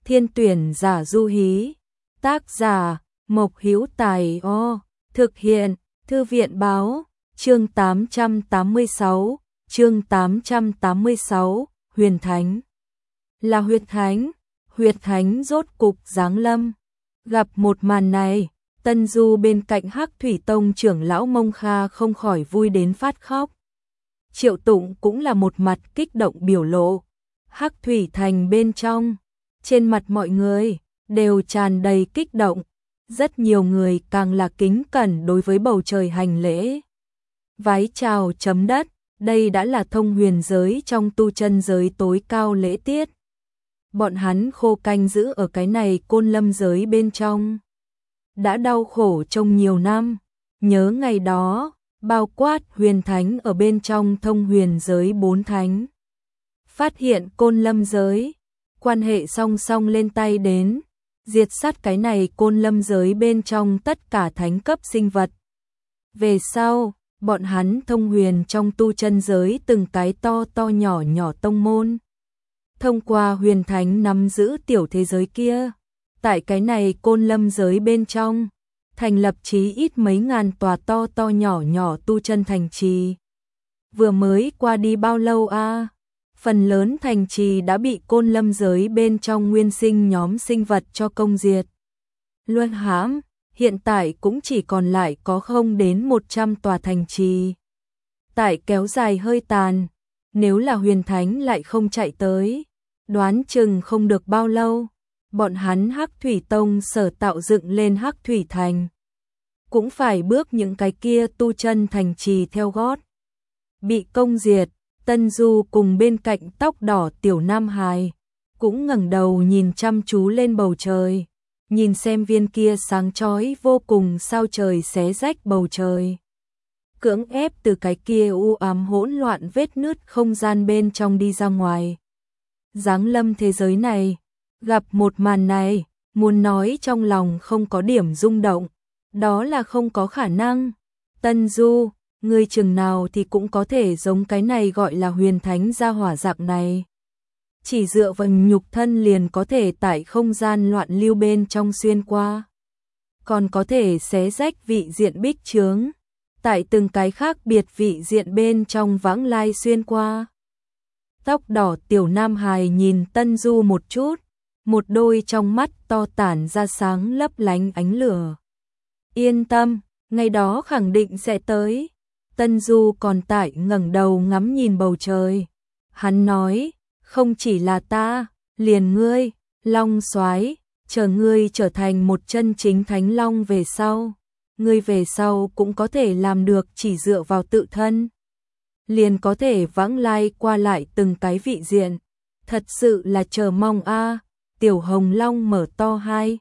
Thiên tuyển giả du hí. Tác giả Mộc Hữu Tài. Thực hiện Thư viện Báo. Chương 886. Chương 886. Huyền Thánh. Là huyết thánh. Huyết thánh rốt cục giáng lâm. Gặp một màn này, Tân Du bên cạnh Hắc Thủy Tông trưởng lão Mông Kha không khỏi vui đến phát khóc. Triệu Tụng cũng là một mặt kích động biểu lộ. Hắc Thủy Thành bên trong, trên mặt mọi người đều tràn đầy kích động, rất nhiều người càng là kính cẩn đối với bầu trời hành lễ. Vái chào chấm đất, đây đã là thông huyền giới trong tu chân giới tối cao lễ tiết. Bọn hắn khô canh giữ ở cái này Côn Lâm giới bên trong, đã đau khổ trong nhiều năm, nhớ ngày đó, bao quát huyền thánh ở bên trong thông huyền giới 4 thánh. Phát hiện Côn Lâm giới, quan hệ song song lên tay đến, diệt sát cái này Côn Lâm giới bên trong tất cả thánh cấp sinh vật. Về sau, bọn hắn thông huyền trong tu chân giới từng cái to to nhỏ nhỏ tông môn. Thông qua huyền thánh nắm giữ tiểu thế giới kia, tại cái này Côn Lâm giới bên trong, thành lập chí ít mấy ngàn tòa to to nhỏ nhỏ tu chân thành trì. Vừa mới qua đi bao lâu a? Phần lớn thành trì đã bị Côn Lâm giới bên trong nguyên sinh nhóm sinh vật cho công diệt. Luân hãm, hiện tại cũng chỉ còn lại có không đến 100 tòa thành trì. Tại kéo dài hơi tàn, nếu là huyền thánh lại không chạy tới, đoán chừng không được bao lâu, bọn hắn Hắc Thủy Tông sở tạo dựng lên Hắc Thủy Thành cũng phải bước những cái kia tu chân thành trì theo gót. Bị công diệt, Tân Du cùng bên cạnh tóc đỏ tiểu nam hài cũng ngẩng đầu nhìn chăm chú lên bầu trời, nhìn xem viên kia sáng chói vô cùng sao trời xé rách bầu trời, cưỡng ép từ cái kia u ám hỗn loạn vết nứt không gian bên trong đi ra ngoài. Giáng lâm thế giới này, gặp một màn này, muốn nói trong lòng không có điểm rung động, đó là không có khả năng. Tân Du, ngươi chừng nào thì cũng có thể giống cái này gọi là huyền thánh gia hỏa dạng này. Chỉ dựa vào nhục thân liền có thể tại không gian loạn lưu bên trong xuyên qua. Còn có thể xé rách vị diện bích chướng, tại từng cái khác biệt vị diện bên trong vãng lai xuyên qua. Tóc đỏ tiểu nam hài nhìn Tân Du một chút, một đôi trong mắt to tản ra sáng lấp lánh ánh lửa. Yên tâm, ngày đó khẳng định sẽ tới. Tân Du còn tại ngẩng đầu ngắm nhìn bầu trời. Hắn nói, không chỉ là ta, liền ngươi, Long Soái, chờ ngươi trở thành một chân chính thánh long về sau, ngươi về sau cũng có thể làm được chỉ dựa vào tự thân, liền có thể vãng lai qua lại từng cái vị diện. Thật sự là chờ mong a. Tiểu Hồng Long mở to hai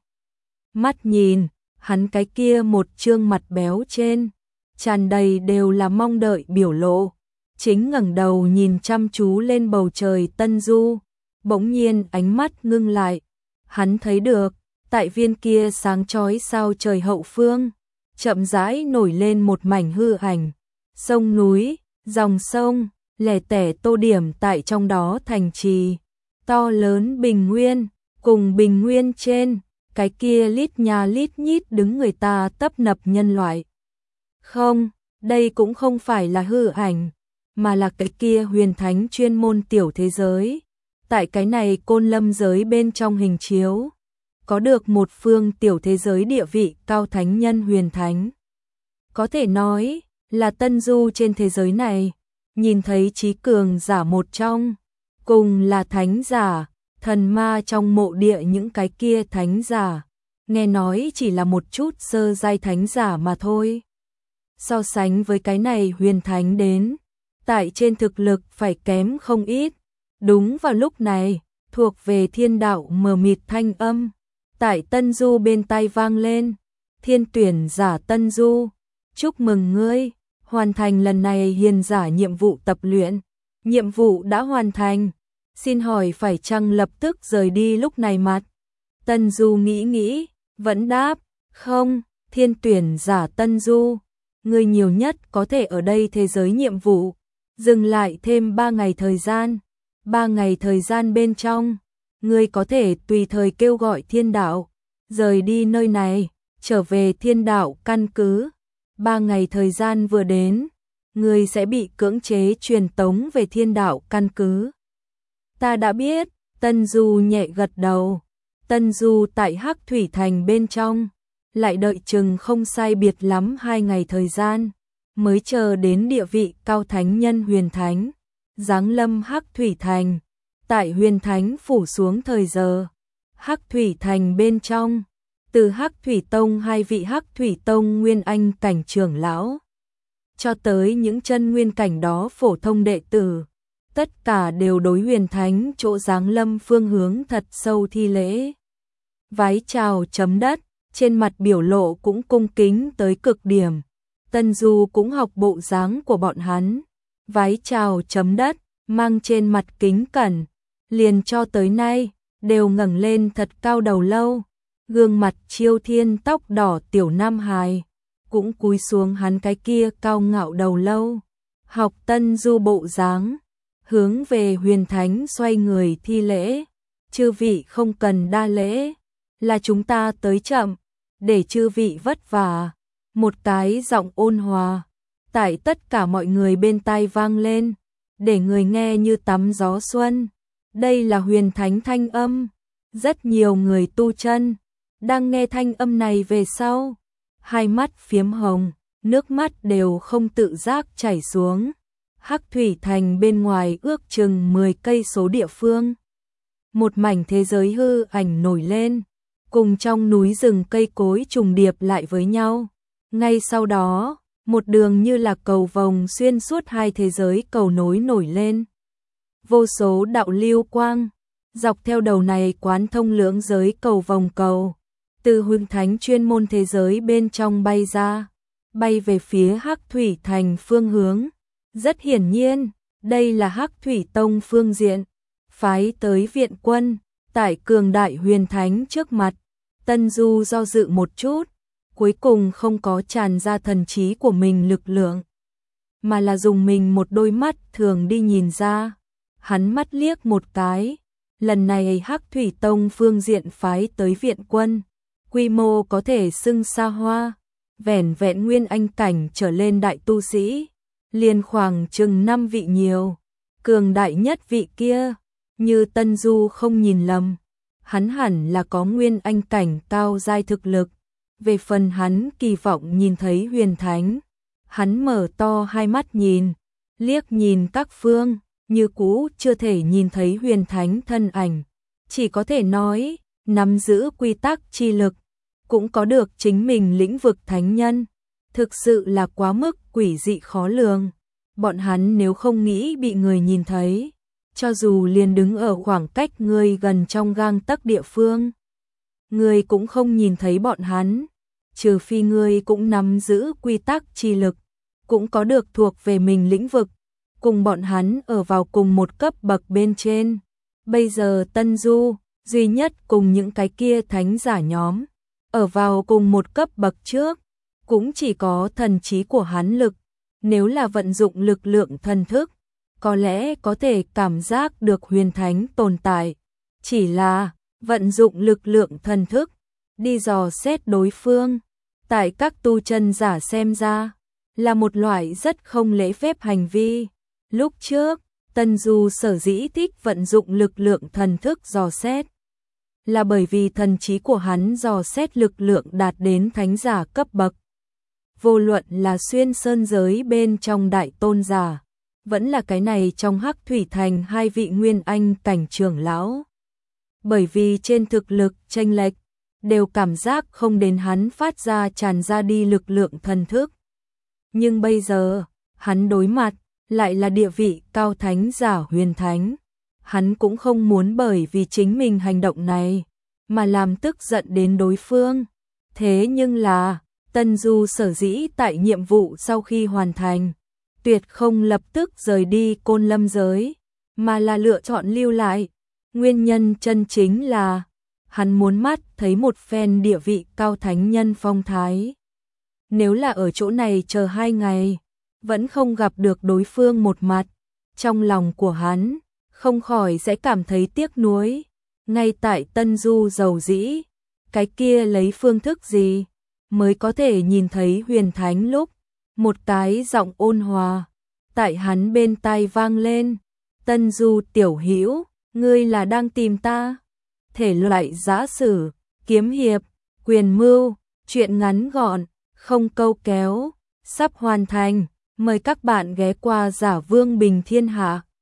mắt nhìn, hắn cái kia một trương mặt béo trên, tràn đầy đều là mong đợi biểu lộ, chính ngẩng đầu nhìn chăm chú lên bầu trời. Tân Du bỗng nhiên ánh mắt ngưng lại, hắn thấy được, tại viên kia sáng chói sao trời hậu phương, chậm rãi nổi lên một mảnh hư ảnh, sông núi, dòng sông, lẻ tẻ tô điểm tại trong đó thành trì, to lớn bình nguyên, cùng bình nguyên trên, cái kia lít nha lít nhít đứng người ta tấp nập nhân loại. Không, đây cũng không phải là hư ảnh, mà là cái kia huyền thánh chuyên môn tiểu thế giới. Tại cái này Côn Lâm giới bên trong hình chiếu, có được một phương tiểu thế giới địa vị cao thánh nhân huyền thánh. Có thể nói là Tân Du trên thế giới này, nhìn thấy trí cường giả một trong, cùng là thánh giả, thần ma trong mộ địa những cái kia thánh giả, nghe nói chỉ là một chút sơ giai thánh giả mà thôi. So sánh với cái này huyền thánh đến, tại trên thực lực phải kém không ít. Đúng vào lúc này, thuộc về thiên đạo mờ mịt thanh âm, tại Tân Du bên tai vang lên. Thiên tuyển giả Tân Du, chúc mừng ngươi, hoàn thành lần này hiền giả nhiệm vụ tập luyện. Nhiệm vụ đã hoàn thành, xin hỏi phải chăng lập tức rời đi lúc này mặt? Tân Du nghĩ, vẫn đáp, không. Thiên tuyển giả Tân Du, ngươi nhiều nhất có thể ở đây thế giới nhiệm vụ dừng lại thêm 3 ngày thời gian. 3 ngày thời gian bên trong, ngươi có thể tùy thời kêu gọi thiên đạo, rời đi nơi này, trở về thiên đạo căn cứ. 3 ngày thời gian vừa đến, ngươi sẽ bị cưỡng chế truyền tống về thiên đạo căn cứ. Ta đã biết, Tân Du nhẹ gật đầu. Tân Du tại Hắc Thủy Thành bên trong, lại đợi chừng không sai biệt lắm 2 ngày thời gian, mới chờ đến địa vị cao thánh nhân Huyền Thánh, giáng lâm Hắc Thủy Thành. Tại Huyền Thánh phủ xuống thời giờ, Hắc Thủy Thành bên trong, từ Hắc Thủy Tông 2 vị Hắc Thủy Tông Nguyên Anh cảnh trưởng lão, cho tới những chân nguyên cảnh đó phổ thông đệ tử, tất cả đều đối Huyền Thánh chỗ giáng lâm phương hướng thật sâu thi lễ. Vái chào chấm đất, trên mặt biểu lộ cũng cung kính tới cực điểm. Tân Du cũng học bộ dáng của bọn hắn, vái chào chấm đất, mang trên mặt kính cẩn, liền cho tới nay, đều ngẩng lên thật cao đầu lâu, gương mặt chiêu thiên tóc đỏ tiểu nam hài, cũng cúi xuống hắn cái kia cao ngạo đầu lâu, học Tân Du bộ dáng, hướng về Huyền Thánh xoay người thi lễ, chư vị không cần đa lễ, là chúng ta tới chậm, để chư vị vất vả. Một cái giọng ôn hòa, tại tất cả mọi người bên tai vang lên, để người nghe như tắm gió xuân. Đây là Huyền Thánh thanh âm, rất nhiều người tu chân, đang nghe thanh âm này về sau, hai mắt phiếm hồng, nước mắt đều không tự giác chảy xuống. Hắc Thủy Thành bên ngoài ước chừng 10 cây số địa phương. Một mảnh thế giới hư ảnh nổi lên, cùng trong núi rừng cây cối trùng điệp lại với nhau. Ngay sau đó, một đường như là cầu vồng xuyên suốt hai thế giới cầu nối nổi lên. Vô số đạo lưu quang, dọc theo đầu này quán thông lưỡng giới cầu vòng cầu, từ Huyền Thánh chuyên môn thế giới bên trong bay ra, bay về phía Hắc Thủy Thành phương hướng. Rất hiển nhiên, đây là Hắc Thủy Tông phương diện, phái tới viện quân, tại cường đại Huyền Thánh trước mặt. Tân Du do dự một chút, cuối cùng không có tràn ra thần trí của mình lực lượng, mà là dùng mình một đôi mắt thường đi nhìn ra. Hắn mắt liếc một cái, lần này Hắc Thủy Tông phương diện phái tới viện quân, quy mô có thể xưng xa hoa, vẻn vẹn nguyên anh cảnh trở lên đại tu sĩ, liền khoảng chừng 5 vị nhiều, cường đại nhất vị kia, như Tân Du không nhìn lầm, hắn hẳn là có nguyên anh cảnh cao giai thực lực. Về phần hắn kỳ vọng nhìn thấy Huyền Thánh, hắn mở to hai mắt nhìn, liếc nhìn các phương, như cũ chưa thể nhìn thấy Huyền Thánh thân ảnh, chỉ có thể nói, nắm giữ quy tắc chi lực, cũng có được chính mình lĩnh vực thánh nhân, thực sự là quá mức quỷ dị khó lường. Bọn hắn nếu không nghĩ bị người nhìn thấy, cho dù liền đứng ở khoảng cách người gần trong gang tấc địa phương, người cũng không nhìn thấy bọn hắn, trừ phi người cũng nắm giữ quy tắc chi lực, cũng có được thuộc về mình lĩnh vực, cùng bọn hắn ở vào cùng một cấp bậc bên trên. Bây giờ Tân Du, duy nhất cùng những cái kia thánh giả nhóm, ở vào cùng một cấp bậc trước, cũng chỉ có thần trí của hắn lực, nếu là vận dụng lực lượng thần thức, có lẽ có thể cảm giác được Huyền Thánh tồn tại, chỉ là vận dụng lực lượng thần thức, đi dò xét đối phương, tại các tu chân giả xem ra, là một loại rất không lễ phép hành vi. Lúc trước, Tân Du sở dĩ thích vận dụng lực lượng thần thức dò xét, là bởi vì thần trí của hắn dò xét lực lượng đạt đến thánh giả cấp bậc. Vô luận là xuyên sơn giới bên trong đại tôn giả, vẫn là cái này trong Hắc Thủy Thành 2 vị nguyên anh cảnh trưởng lão. Bởi vì trên thực lực chênh lệch, đều cảm giác không đến hắn phát ra tràn ra đi lực lượng thần thức. Nhưng bây giờ, hắn đối mặt, lại là địa vị cao thánh giả Huyền Thánh. Hắn cũng không muốn bởi vì chính mình hành động này, mà làm tức giận đến đối phương. Thế nhưng là, Tân Du sở dĩ tại nhiệm vụ sau khi hoàn thành, tuyệt không lập tức rời đi Côn Lâm giới, mà là lựa chọn lưu lại. Nguyên nhân chân chính là, hắn muốn mắt thấy một phen địa vị cao thánh nhân phong thái. Nếu là ở chỗ này chờ 2 ngày, vẫn không gặp được đối phương một mặt, trong lòng của hắn, không khỏi sẽ cảm thấy tiếc nuối. Ngay tại Tân Du dầu dĩ, cái kia lấy phương thức gì mới có thể nhìn thấy Huyền Thánh lúc một cái giọng ôn hòa tại hắn bên tai vang lên, Tân Du tiểu hữu, ngươi là đang tìm ta? Thể loại giã sử, kiếm hiệp, quyền mưu, truyện ngắn gọn, không câu kéo, sắp hoàn thành, mời các bạn ghé qua Giả Vương Bình Thiên Hạ.